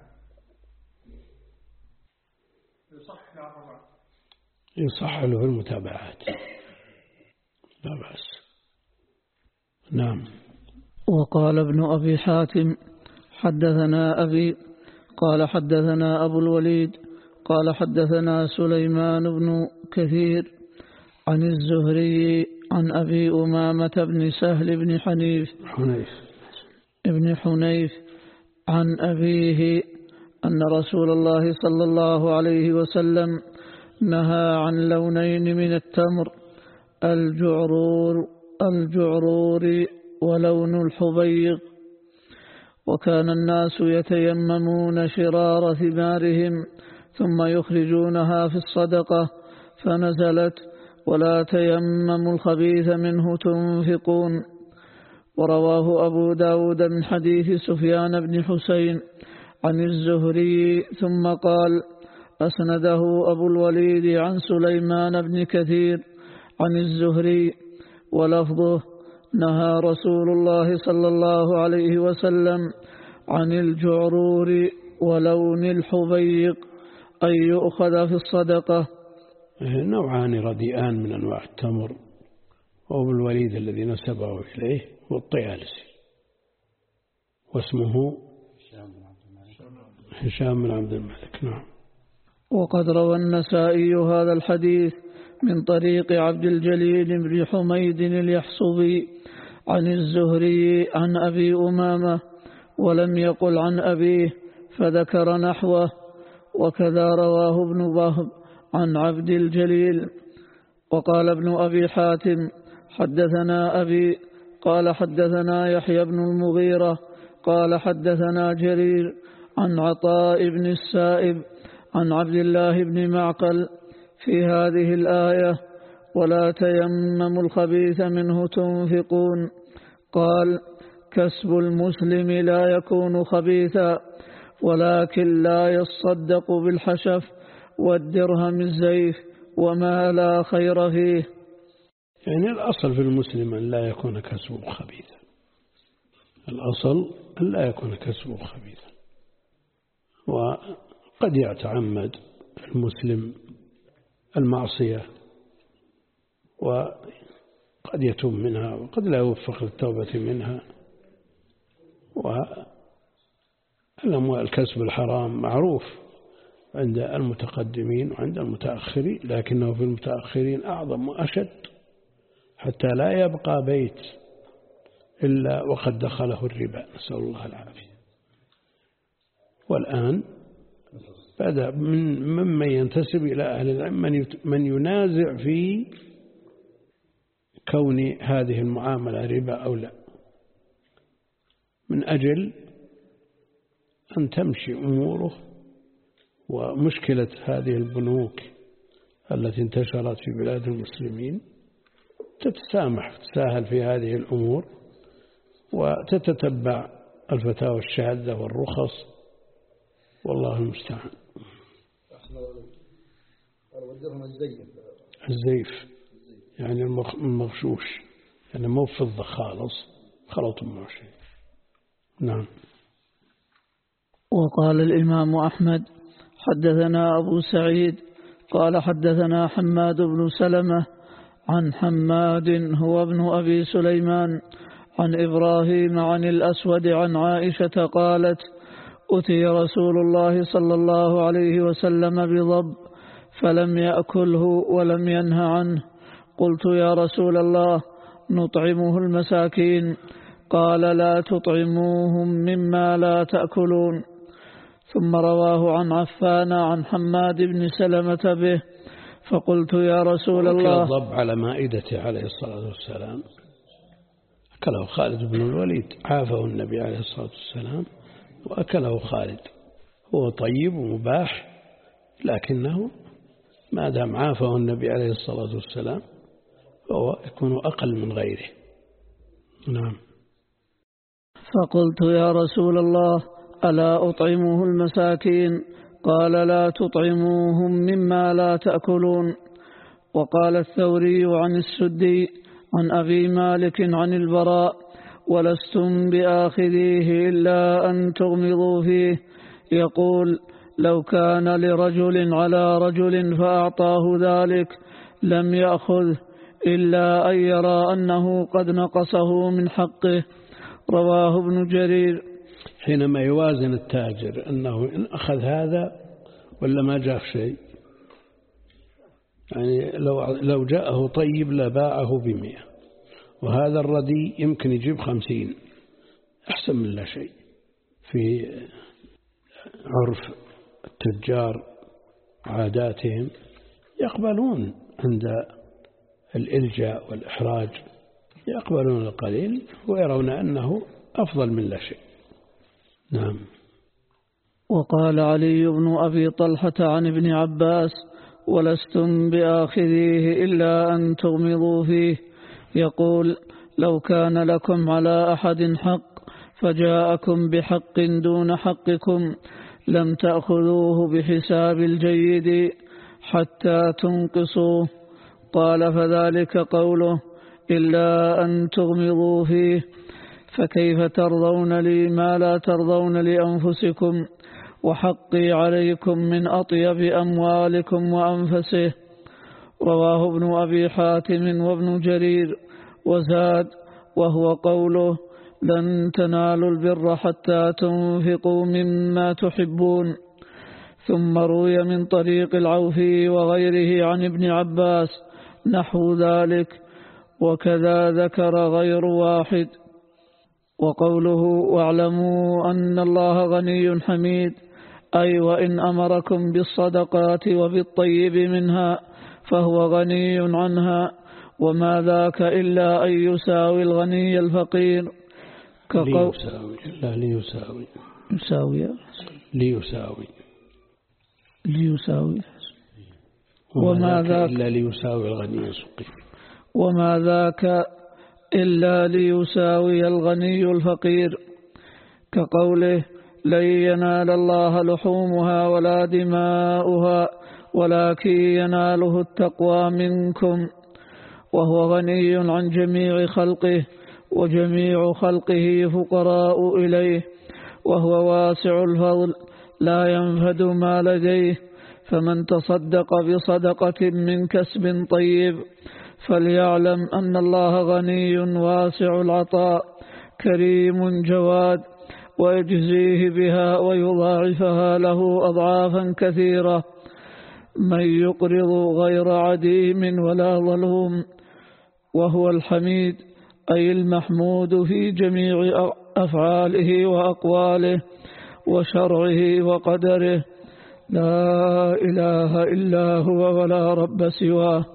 يصح له طبعا يصح له في المتابعات لا بأس. نعم. وقال ابن أبي حاتم حدثنا أبي قال حدثنا أبو الوليد قال حدثنا سليمان بن كثير عن الزهري عن أبي أمامة بن سهل بن حنيف حنيف ابن حنيف عن أبيه أن رسول الله صلى الله عليه وسلم نهى عن لونين من التمر، الجعرور الجعرور ولون الحبيق. وكان الناس يتيممون شرار ثمارهم ثم يخرجونها في الصدقة، فنزلت ولا تيمموا الخبيث منه تنفقون. ورواه أبو داود من حديث سفيان بن حسين عن الزهري ثم قال: أسنده أبو الوليد عن سليمان بن كثير عن الزهري، ولفظه: نهى رسول الله صلى الله عليه وسلم عن الجعرور ولون الحبيق أن يؤخذ في الصدقة. نوعان رديئان من أنواع التمر، وأبو الوليد الذي نسبه إليه هو الطيالسي، واسمه هشام بن عبد الملك. نعم. وقد روى النسائي هذا الحديث من طريق عبد الجليل بن حميد اليحصبي عن الزهري عن أبي أمامة، ولم يقل عن أبيه فذكر نحوه. وكذا رواه ابن وهب عن عبد الجليل. وقال ابن أبي حاتم: حدثنا أبي قال حدثنا يحيى بن المغيرة قال حدثنا جرير عن عطاء بن السائب عن عبد الله بن معقل في هذه الآية: ولا تيمموا الخبيث منه تنفقون. قال: كسب المسلم لا يكون خبيثا، ولكن لا يصدق بالحشف والدرهم الزيف وما لا خير فيه. يعني الأصل في المسلم أن لا يكون كسبه خبيثا، الأصل أن لا يكون كسبه خبيثا. وقد يتعمد المسلم المعصية وقد يتوب منها وقد لا يوفق للتوبة منها. والأموال الكسب الحرام معروف عند المتقدمين وعند المتأخرين، لكنه في المتأخرين أعظم وأشد، حتى لا يبقى بيت إلا وقد دخله الربا، نسأل الله العافية. والآن بدأ من ممن ينتسب إلى أهل العلم من ينازع في كون هذه المعاملة ربا أو لا، من أجل أن تمشي أموره. ومشكلة هذه البنوك التي انتشرت في بلاد المسلمين تتسامح تتساهل في هذه الأمور وتتتبع الفتاوى الشاذة والرخص، والله المستعان. الزيف يعني المغشوش، يعني مو فضة خالص، خلط مع شيء. نعم. وقال الإمام أحمد: حدثنا أبو سعيد قال حدثنا حماد بن سلمة عن حماد هو ابن أبي سليمان عن إبراهيم عن الأسود عن عائشة قالت: أتي رسول الله صلى الله عليه وسلم بضب فلم يأكله ولم ينه عنه. قلت: يا رسول الله، نطعمه المساكين؟ قال: لا تطعموهم مما لا تأكلون. ثم رواه عن عفان عن حماد بن سلمة به، فقلت: يا رسول الله. الضب على مائدته عليه الصلاة والسلام، أكله خالد بن الوليد، عافه النبي عليه الصلاة والسلام وأكله خالد. هو طيب ومباح، لكنه ما دام عافه النبي عليه الصلاة والسلام فهو يكون أقل من غيره. نعم. فقلت: يا رسول الله، ألا أطعمه المساكين؟ قال: لا تطعموهم مما لا تأكلون. وقال الثوري عن السدي عن أبي مالك عن البراء: ولستم بآخذيه إلا أن تغمضوا فيه. يقول: لو كان لرجل على رجل فأعطاه ذلك لم يأخذ إلا أن يرى أنه قد نقصه من حقه. رواه ابن جرير. حينما يوازن التاجر أنه إن أخذ هذا ولا ما جاء شيء، يعني لو لو جاءه طيب لباعه بمئة، وهذا الردي يمكن يجيب خمسين، أحسن من لا شيء. في عرف التجار عاداتهم يقبلون عند الإلجاء والإحراج، يقبلون القليل ويرون أنه أفضل من لا شيء. نعم. وقال علي بن أبي طلحة عن ابن عباس: ولستم بآخذيه إلا أن تغمضوا فيه. يقول: لو كان لكم على أحد حق فجاءكم بحق دون حقكم لم تأخذوه بحساب الجيد حتى تنقصوه. قال: فذلك قوله إلا أن تغمضوا فيه، فكيف ترضون لي ما لا ترضون لأنفسكم وحقي عليكم من أطيب أموالكم وأنفسه. رواه ابن أبي حاتم وابن جرير. وزاد: وهو قوله لن تنالوا البر حتى تنفقوا مما تحبون. ثم روي من طريق العوفي وغيره عن ابن عباس نحو ذلك، وكذا ذكر غير واحد. وقوله واعلموا أن الله غني حميد، أي وإن أمركم بالصدقات وبالطيب منها فهو غني عنها، وما ذاك إلا أن يساوي الغني الفقير. ليساوي لا ليساوي يساوي ليساوي ليساوي وما ذاك إلا ليساوي الغني الفقير وما ذاك إلا ليساوي الغني الفقير. كقوله لن ينال الله لحومها ولا دماؤها ولكن يناله التقوى منكم. وهو غني عن جميع خلقه، وجميع خلقه فقراء إليه، وهو واسع الفضل لا ينفد ما لديه. فمن تصدق بصدقة من كسب طيب فليعلم أن الله غني واسع العطاء كريم جواد، ويجزيه بها ويضاعفها له أضعافا كثيرة. من يقرض غير عديم ولا ظلوم. وهو الحميد، أي المحمود في جميع أفعاله وأقواله وشرعه وقدره، لا إله إلا هو ولا رب سواه.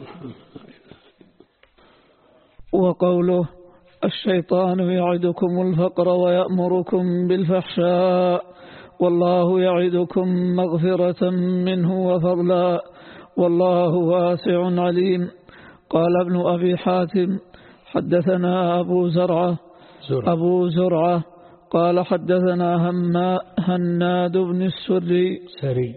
وقوله الشيطان يعدكم الفقر ويأمركم بالفحشاء والله يعدكم مغفرة منه وفضلا والله واسع عليم. قال ابن أبي حاتم حدثنا أبو زرعة أبو زرعة قال حدثنا هناد بن السري سري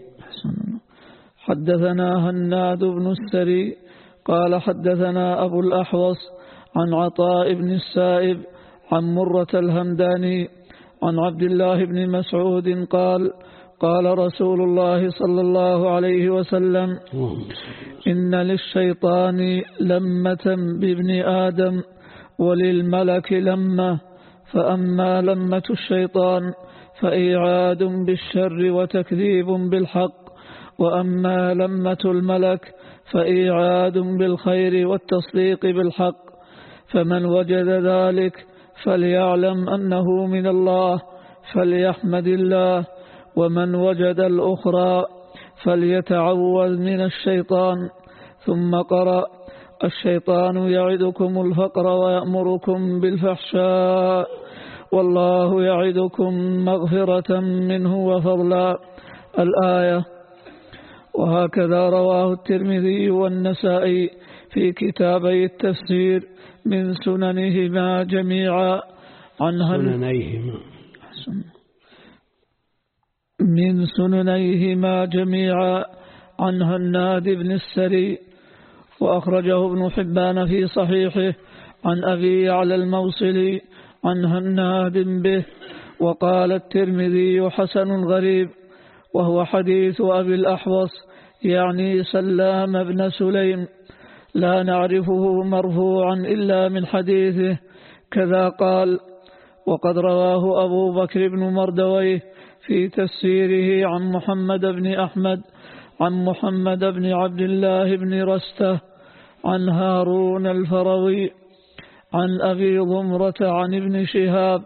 حدثنا هناد بن السري قال حدثنا أبو الأحوص عن عطاء بن السائب عن مرة الهمداني عن عبد الله بن مسعود قال قال رسول الله صلى الله عليه وسلم إن للشيطان لمة بابن آدم وللملك لمة، فأما لمة الشيطان فإيعاد بالشر وتكذيب بالحق، وأما لمة الملك فإيعاد بالخير والتصديق بالحق. فمن وجد ذلك فليعلم أنه من الله فليحمد الله، ومن وجد الأخرى فليتعوذ من الشيطان. ثم قرأ الشيطان يعدكم الفقر ويأمركم بالفحشاء والله يعدكم مغفرة منه وفضلا، الآية. وهكذا رواه الترمذي والنسائي في كتابي التفسير من سننهما جميعا عن سننيهما من سننيهما جميعا عن هناد بن السري. وأخرجه ابن حبان في صحيحه عن أبي على الموصلي عن هناد به. وقال الترمذي حسن غريب، وهو حديث أبي الأحوص يعني سلام بن سليم، لا نعرفه مرفوعا إلا من حديثه. كذا قال. وقد رواه أبو بكر بن مردويه في تفسيره عن محمد بن أحمد عن محمد بن عبد الله بن رسته عن هارون الفروي عن أبي ضمرة عن ابن شهاب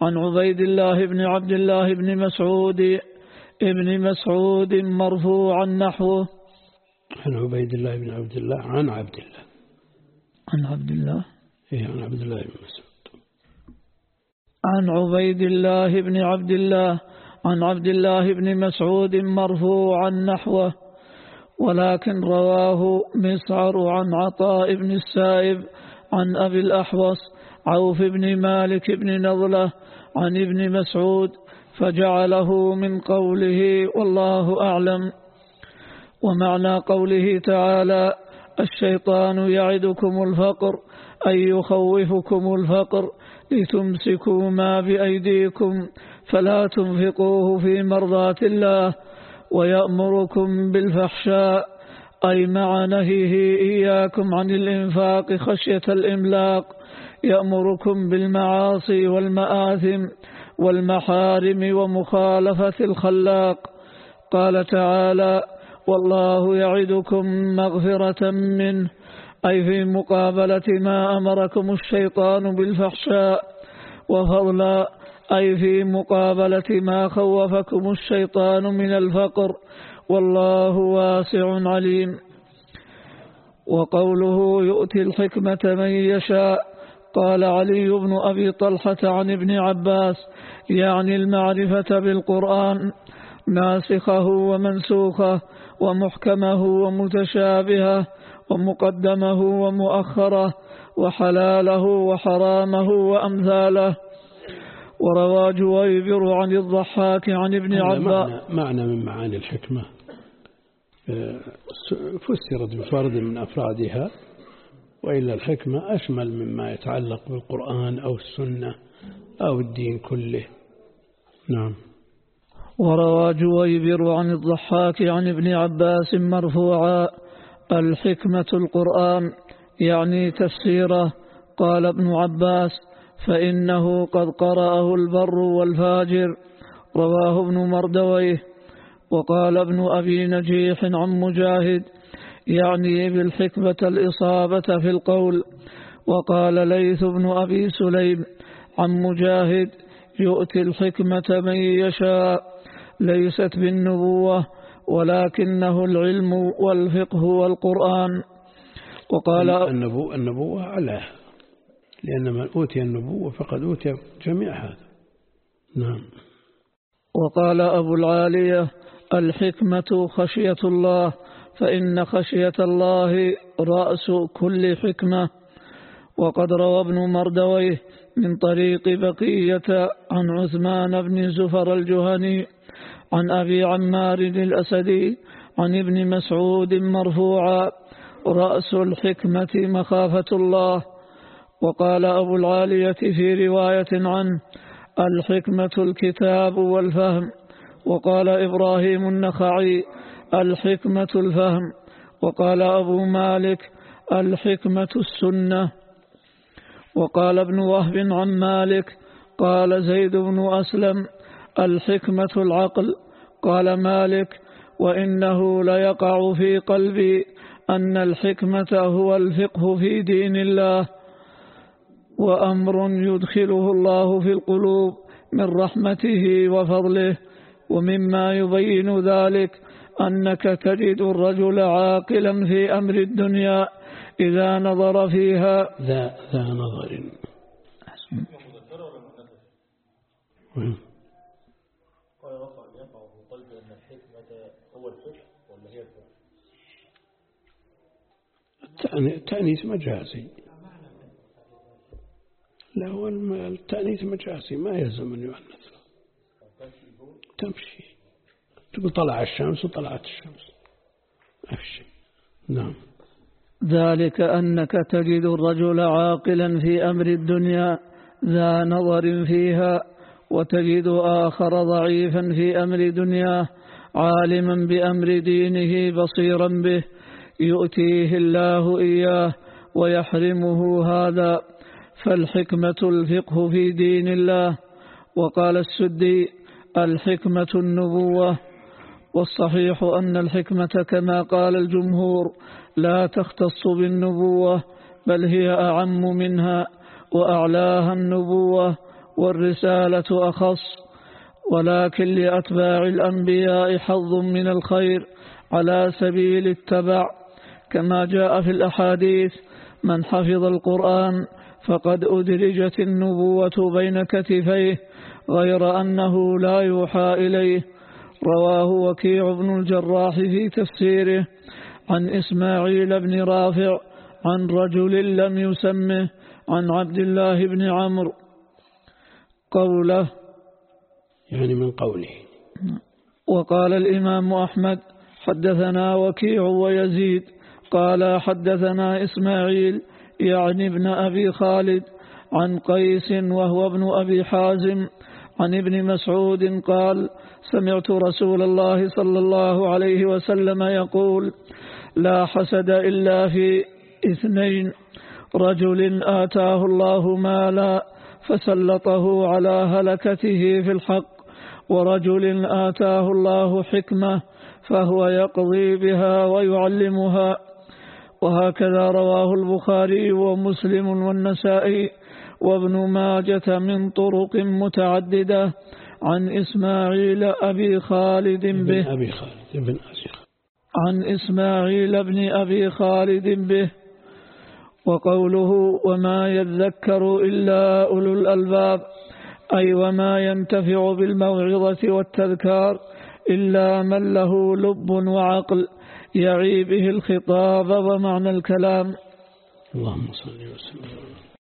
عن عبيد الله بن عبد الله بن مسعود ابن مسعود مرفوعا نحوه. عن عبيد الله بن عبد الله عن عبد الله عن عبد الله إيه عن عبد الله بن مسعود عن عبيد الله بن عبد الله عن عبد الله بن مسعود مرفوعا نحوه، ولكن رواه مسعر عن عطاء بن السائب عن أبي الأحوص عوف بن مالك بن نضلة عن ابن مسعود فجعله من قوله والله أعلم. ومعنى قوله تعالى الشيطان يعدكم الفقر أي يخوفكم الفقر لتمسكوا ما بأيديكم فلا تنفقوه في مرضات الله، ويأمركم بالفحشاء أي مع نهيه إياكم عن الإنفاق خشية الإملاق، يأمركم بالمعاصي والمآثم والمحارم ومخالفة الخلاق. قال تعالى والله يعدكم مغفرة منه أي في مقابلة ما أمركم الشيطان بالفحشاء، وفضلا أي في مقابلة ما خوفكم الشيطان من الفقر، والله واسع عليم. وقوله يؤتي الحكمة من يشاء، قال علي بن أبي طلحة عن ابن عباس يعني المعرفة بالقرآن ناسخه ومنسوخه ومحكمه ومتشابهه ومقدمه ومؤخره وحلاله وحرامه وأمثاله. وروى جويبر عن الضحاك عن ابن عباس. معنى, معنى من معاني الحكمة فسرت بفرد من أفرادها، وإلا الحكمة أشمل مما يتعلق بالقرآن أو السنة أو الدين كله. نعم. وروى جويبر عن الضحاك عن ابن عباس مرفوعا الحكمة القرآن يعني تفسيره. قال ابن عباس فإنه قد قرأه البر والفاجر، رواه ابن مردويه. وقال ابن أبي نجيح عن مجاهد يعني بالحكمة الإصابة في القول. وقال ليث بن أبي سليم عن مجاهد يؤتي الحكمة من يشاء ليست بالنبوة ولكنه العلم والفقه والقرآن. وقال النبوة, النبوة علاه، لأن من أوتي النبوة فقد أوتي جميع هذا. نعم. وقال أبو العالية الحكمة خشية الله، فإن خشية الله رأس كل حكمة. وقد روى ابن مردويه من طريق بقية عن عثمان بن زفر الجهني عن أبي عمار الأسدي عن ابن مسعود مرفوعا رأس الحكمة مخافة الله. وقال أبو العالية في رواية عنه الحكمة الكتاب والفهم. وقال إبراهيم النخعي الحكمة الفهم. وقال أبو مالك الحكمة السنة. وقال ابن وهب عن مالك قال زيد بن أسلم الحكمة العقل. قال مالك وإنه ليقع في قلبي أن الحكمة هو الفقه في دين الله، وأمر يدخله الله في القلوب من رحمته وفضله. ومما يبين ذلك أنك تجد الرجل عاقلا في أمر الدنيا إذا نظر فيها ذا, ذا نظر. قال رفع يقع في قلبي أن الحكمة هو الفقه ولا هي الفقه؟ التأنيث مجازي. لا هو التأنيث مجازي ما يلزم أن يؤنث. تمشي تقول طلع الشمس وطلعت الشمس ما في شيء. نعم. ذلك أنك تجد الرجل عاقلا في أمر الدنيا ذا نظر فيها، وتجد آخر ضعيفا في أمر دنياه عالما بأمر دينه بصيرا به، يؤتيه الله إياه ويحرمه هذا. فالحكمة الفقه في دين الله. وقال السدي الحكمة النبوة. والصحيح أن الحكمة كما قال الجمهور لا تختص بالنبوة، بل هي أعم منها وأعلاها النبوة والرسالة أخص، ولكن لأتباع الأنبياء حظ من الخير على سبيل التبع، كما جاء في الأحاديث: من حفظ القرآن فقد أدرجت النبوة بين كتفيه، غير أنه لا يوحى إليه. رواه وكيع بن الجراح في تفسيره عن إسماعيل بن رافع عن رجل لم يسمه عن عبد الله بن عمرو قوله، يعني من قوله. وقال الإمام أحمد: حدثنا وكيع ويزيد قال حدثنا إسماعيل يعني ابن أبي خالد عن قيس وهو ابن أبي حازم عن ابن مسعود قال: سمعت رسول الله صلى الله عليه وسلم يقول: لا حسد إلا في اثنين: رجل آتاه الله مالا فسلطه على هلكته في الحق، ورجل آتاه الله حكمة فهو يقضي بها ويعلمها. وهكذا رواه البخاري ومسلم والنسائي وابن ماجة من طرق متعددة عن إسماعيل أبي خالد به أبي خالد بن أبي عن إسماعيل بن أبي خالد به. وقوله: وما يذكر إلا أولو الألباب، أي وما ينتفع بالموعظة والتذكار إلا من له لب وعقل يعي به الخطاب ومعنى الكلام. اللهم صل وسلم.